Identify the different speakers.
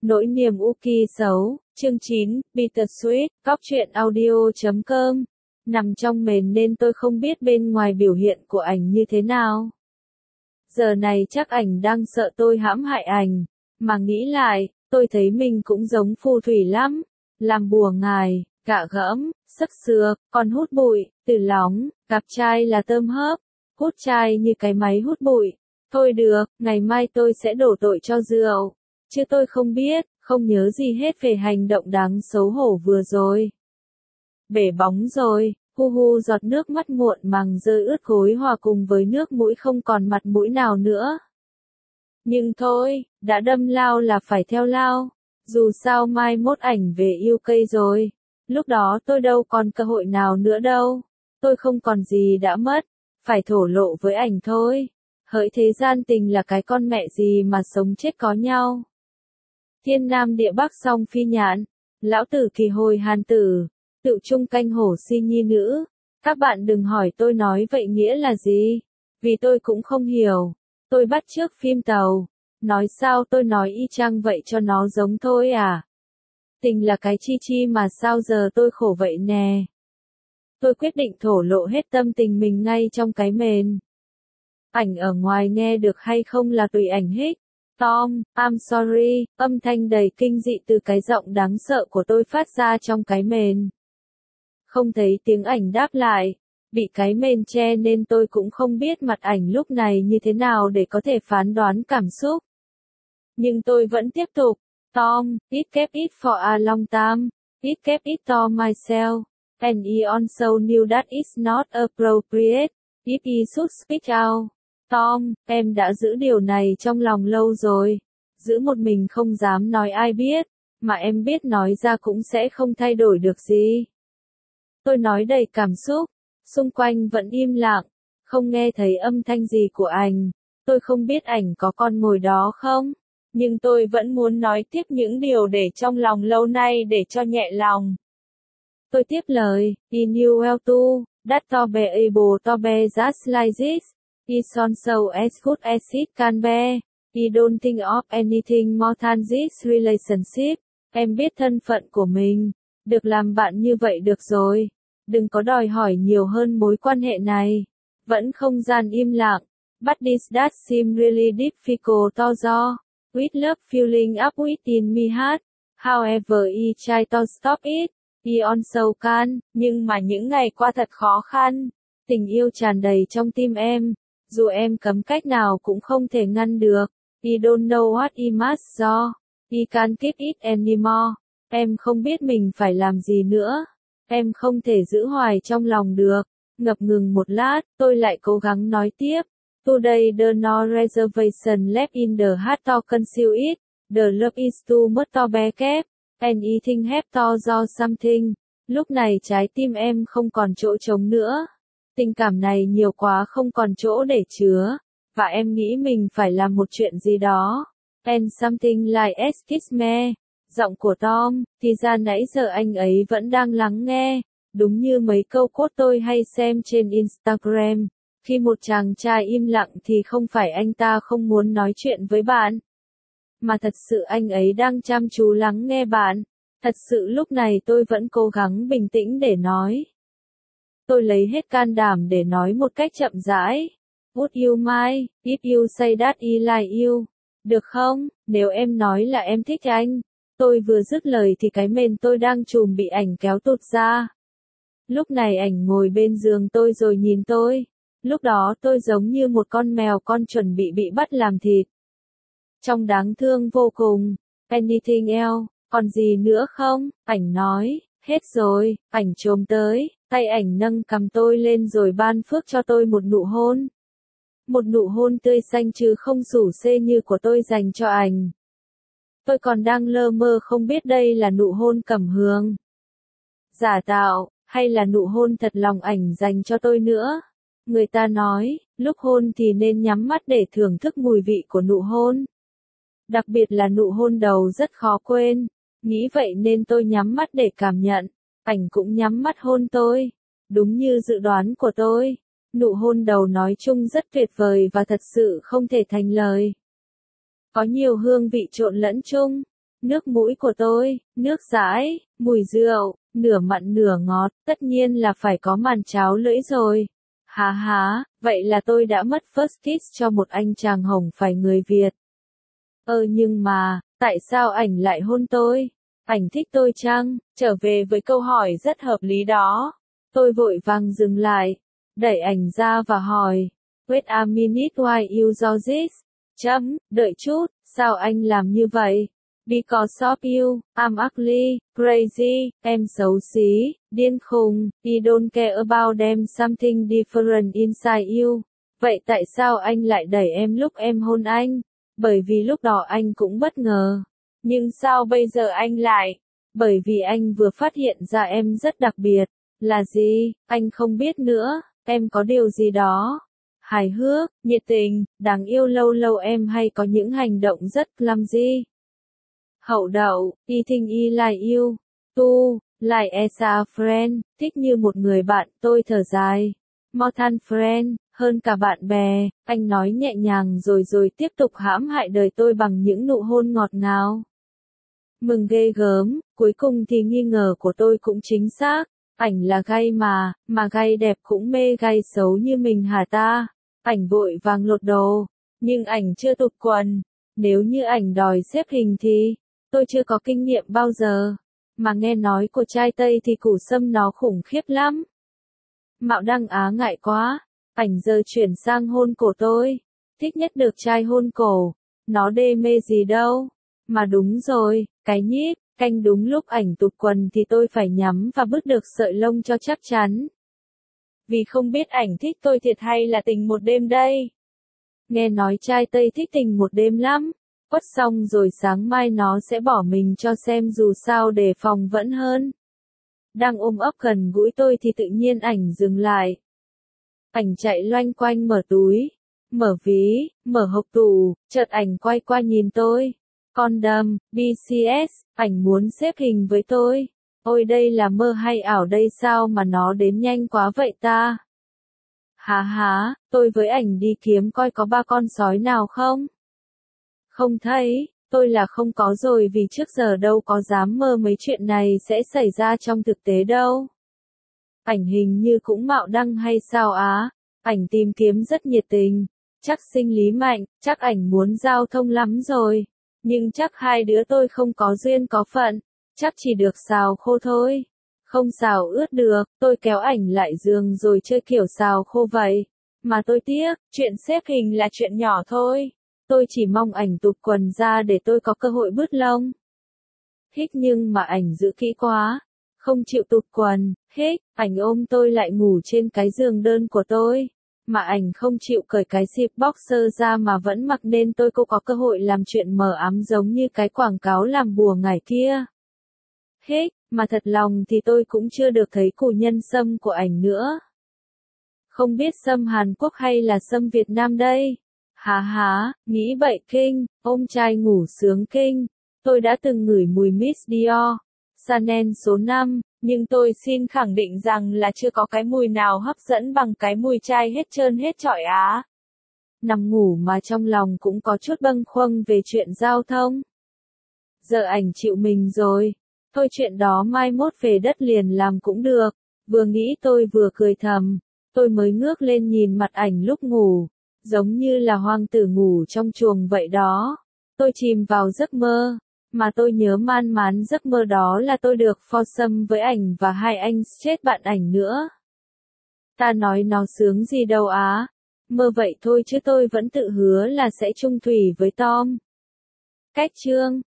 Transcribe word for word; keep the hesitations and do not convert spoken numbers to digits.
Speaker 1: Nỗi niềm Uki xấu, chương chín, Bittersweet, cóc truyện audio chấm com. Nằm trong mền nên tôi không biết bên ngoài biểu hiện của ảnh như thế nào. Giờ này chắc ảnh đang sợ tôi hãm hại ảnh, mà nghĩ lại, tôi thấy mình cũng giống phù thủy lắm. Làm bùa ngài, gạ gẫm, sắc sược, còn hút bụi, từ lóng, gặp trai là tôm hớp, hút trai như cái máy hút bụi. Thôi được, ngày mai tôi sẽ đổ tội cho rượu. Chứ tôi không biết, không nhớ gì hết về hành động đáng xấu hổ vừa rồi. Bể bóng rồi, hu hu giọt nước mắt muộn màng rơi ướt gối hòa cùng với nước mũi không còn mặt mũi nào nữa. Nhưng thôi, đã đâm lao là phải theo lao. Dù sao mai mốt ảnh về u ca rồi. Lúc đó tôi đâu còn cơ hội nào nữa đâu. Tôi không còn gì đã mất. Phải thổ lộ với ảnh thôi. Hỡi thế gian tình là cái con mẹ gì mà sống chết có nhau. Thiên nam địa bắc song phi nhãn. Lão tử kỳ hồi hàn tử. Tự trung canh hổ si nhi nữ. Các bạn đừng hỏi tôi nói vậy nghĩa là gì. Vì tôi cũng không hiểu. Tôi bắt chước phim tàu. Nói sao tôi nói y chang vậy cho nó giống thôi à. Tình là cái chi chi mà sao giờ tôi khổ vậy nè. Tôi quyết định thổ lộ hết tâm tình mình ngay trong cái mền. Ảnh ở ngoài nghe được hay không là tùy ảnh hích. Tom, I'm sorry, âm thanh đầy kinh dị từ cái giọng đáng sợ của tôi phát ra trong cái mền. Không thấy tiếng ảnh đáp lại. Bị cái mền che nên tôi cũng không biết mặt ảnh lúc này như thế nào để có thể phán đoán cảm xúc. Nhưng tôi vẫn tiếp tục. Tom, it kept it for a long time. It kept it to myself. And I also knew that it's not appropriate. If I should speak out. Tom, em đã giữ điều này trong lòng lâu rồi. Giữ một mình không dám nói ai biết. Mà em biết nói ra cũng sẽ không thay đổi được gì. Tôi nói đầy cảm xúc. Xung quanh vẫn im lặng. Không nghe thấy âm thanh gì của ảnh. Tôi không biết ảnh có con ngồi đó không. Nhưng tôi vẫn muốn nói tiếp những điều để trong lòng lâu nay để cho nhẹ lòng. Tôi tiếp lời, I knew well too, that to be able to be just like this. It's also as good as it can be. I don't think of anything more than this relationship. Em biết thân phận của mình. Được làm bạn như vậy được rồi. Đừng có đòi hỏi nhiều hơn mối quan hệ này. Vẫn không gian im lặng. But this does seem really difficult to do. With love filling up within me heart. However I try to stop it. I also can. Nhưng mà những ngày qua thật khó khăn. Tình yêu tràn đầy trong tim em. Dù em cấm cách nào cũng không thể ngăn được. I don't know what I must do. I can't keep it anymore. Em không biết mình phải làm gì nữa. Em không thể giữ hoài trong lòng được. Ngập ngừng một lát, tôi lại cố gắng nói tiếp. Today the no reservation left in the heart to conceal it. The love is too much to be kept. And I think have to do something. Lúc này trái tim em không còn chỗ trống nữa. Tình cảm này nhiều quá không còn chỗ để chứa. Và em nghĩ mình phải làm một chuyện gì đó. And something like excuse me. Giọng của Tom, thì ra nãy giờ anh ấy vẫn đang lắng nghe. Đúng như mấy câu quote tôi hay xem trên Instagram. Khi một chàng trai im lặng thì không phải anh ta không muốn nói chuyện với bạn. Mà thật sự anh ấy đang chăm chú lắng nghe bạn. Thật sự lúc này tôi vẫn cố gắng bình tĩnh để nói. Tôi lấy hết can đảm để nói một cách chậm rãi. Would you mind, if you say that I like you? Được không, nếu em nói là em thích anh. Tôi vừa dứt lời thì cái mền tôi đang trùm bị ảnh kéo tụt ra. Lúc này ảnh ngồi bên giường tôi rồi nhìn tôi. Lúc đó tôi giống như một con mèo con chuẩn bị bị bắt làm thịt. Trông đáng thương vô cùng. Anything else? Còn gì nữa không? Ảnh nói. Hết rồi. Ảnh chồm tới. Tay ảnh nâng cầm tôi lên rồi ban phước cho tôi một nụ hôn. Một nụ hôn tươi xanh chứ không rủ xê như của tôi dành cho ảnh. Tôi còn đang lơ mơ không biết đây là nụ hôn cẩm hương. Giả tạo, hay là nụ hôn thật lòng ảnh dành cho tôi nữa. Người ta nói, lúc hôn thì nên nhắm mắt để thưởng thức mùi vị của nụ hôn. Đặc biệt là nụ hôn đầu rất khó quên. Nghĩ vậy nên tôi nhắm mắt để cảm nhận. Ảnh cũng nhắm mắt hôn tôi. Đúng như dự đoán của tôi. Nụ hôn đầu nói chung rất tuyệt vời và thật sự không thể thành lời. Có nhiều hương vị trộn lẫn chung. nước mũi của tôi, nước dãi, mùi rượu, nửa mặn nửa ngọt, tất nhiên là phải có màn cháo lưỡi rồi. Há há, vậy là tôi đã mất first kiss cho một anh chàng hồng phải người Việt. Ơ nhưng mà, tại sao ảnh lại hôn tôi? Ảnh thích tôi chăng? Trở về với câu hỏi rất hợp lý đó. Tôi vội vàng dừng lại, đẩy ảnh ra và hỏi, wait a minute why you do this? Chấm, đợi chút, sao anh làm như vậy? Because of you, I'm ugly, crazy, em xấu xí, điên khùng, I don't care about them something different inside you. Vậy tại sao anh lại đẩy em lúc em hôn anh? Bởi vì lúc đó anh cũng bất ngờ. Nhưng sao bây giờ anh lại? Bởi vì anh vừa phát hiện ra em rất đặc biệt. Là gì? Anh không biết nữa. Em có điều gì đó hài hước, nhiệt tình, đáng yêu, lâu lâu em hay có những hành động rất clumsy. Hậu đậu, I think I like you. Tu, like as a friend, thích như một người bạn, tôi thở dài. More than friend, hơn cả bạn bè, anh nói nhẹ nhàng rồi rồi tiếp tục hãm hại đời tôi bằng những nụ hôn ngọt ngào. Mừng ghê gớm, cuối cùng thì nghi ngờ của tôi cũng chính xác. Ảnh là gay mà, mà gay đẹp cũng mê gay xấu như mình hả ta? Ảnh vội vàng lột đồ, nhưng ảnh chưa tụt quần. Nếu như ảnh đòi xếp hình thì, tôi chưa có kinh nghiệm bao giờ. Mà nghe nói của trai Tây thì củ sâm nó khủng khiếp lắm. Mạo Đăng Á ngại quá, ảnh giờ chuyển sang hôn cổ tôi. Thích nhất được trai hôn cổ, nó đê mê gì đâu. Mà đúng rồi, cái nhíp, canh đúng lúc ảnh tụt quần thì tôi phải nhắm và bứt được sợi lông cho chắc chắn. Vì không biết ảnh thích tôi thiệt hay là tình một đêm đây. Nghe nói trai Tây thích tình một đêm lắm. Quất xong rồi sáng mai nó sẽ bỏ mình cho xem dù sao để phòng vẫn hơn. Đang ôm ấp gần gũi tôi thì tự nhiên ảnh dừng lại. Ảnh chạy loanh quanh mở túi, mở ví, mở hộp tủ, chợt ảnh quay qua nhìn tôi. Condom, bê xê ét, ảnh muốn xếp hình với tôi. Ôi đây là mơ hay ảo đây, sao mà nó đến nhanh quá vậy ta? Há há, tôi với ảnh đi kiếm coi có ba con sói nào không? Không thấy, tôi là không có rồi vì trước giờ đâu có dám mơ mấy chuyện này sẽ xảy ra trong thực tế đâu. Ảnh hình như cũng mạo đăng hay sao á? Ảnh tìm kiếm rất nhiệt tình, chắc sinh lý mạnh, chắc ảnh muốn giao thông lắm rồi. Nhưng chắc hai đứa tôi không có duyên có phận, chắc chỉ được xào khô thôi. Không xào ướt được, tôi kéo ảnh lại giường rồi chơi kiểu xào khô vậy. Mà tôi tiếc, chuyện xếp hình là chuyện nhỏ thôi. Tôi chỉ mong ảnh tụt quần ra để tôi có cơ hội bứt lông. Hích nhưng mà ảnh giữ kỹ quá. Không chịu tụt quần, hích, ảnh ôm tôi lại ngủ trên cái giường đơn của tôi. Mà ảnh không chịu cởi cái zip boxer ra mà vẫn mặc nên tôi cô có cơ hội làm chuyện mờ ám giống như cái quảng cáo làm bùa ngải kia. Hích, mà thật lòng thì tôi cũng chưa được thấy củ nhân sâm của ảnh nữa. Không biết sâm Hàn Quốc hay là sâm Việt Nam đây? Há há, nghĩ bậy kinh, ôm trai ngủ sướng kinh. Tôi đã từng ngửi mùi Miss Dior, Chanel số năm, nhưng tôi xin khẳng định rằng là chưa có cái mùi nào hấp dẫn bằng cái mùi trai hết trơn hết trọi á. Nằm ngủ mà trong lòng cũng có chút bâng khuâng về chuyện giao thông. Giờ ảnh chịu mình rồi. Thôi chuyện đó mai mốt về đất liền làm cũng được. Vừa nghĩ tôi vừa cười thầm. Tôi mới ngước lên nhìn mặt ảnh lúc ngủ. Giống như là hoàng tử ngủ trong chuồng vậy đó. Tôi chìm vào giấc mơ. Mà tôi nhớ man mán giấc mơ đó là tôi được foursome với ảnh và hai anh chết bạn ảnh nữa. Ta nói nó sướng gì đâu á. Mơ vậy thôi chứ tôi vẫn tự hứa là sẽ chung thủy với Tom. Cách chương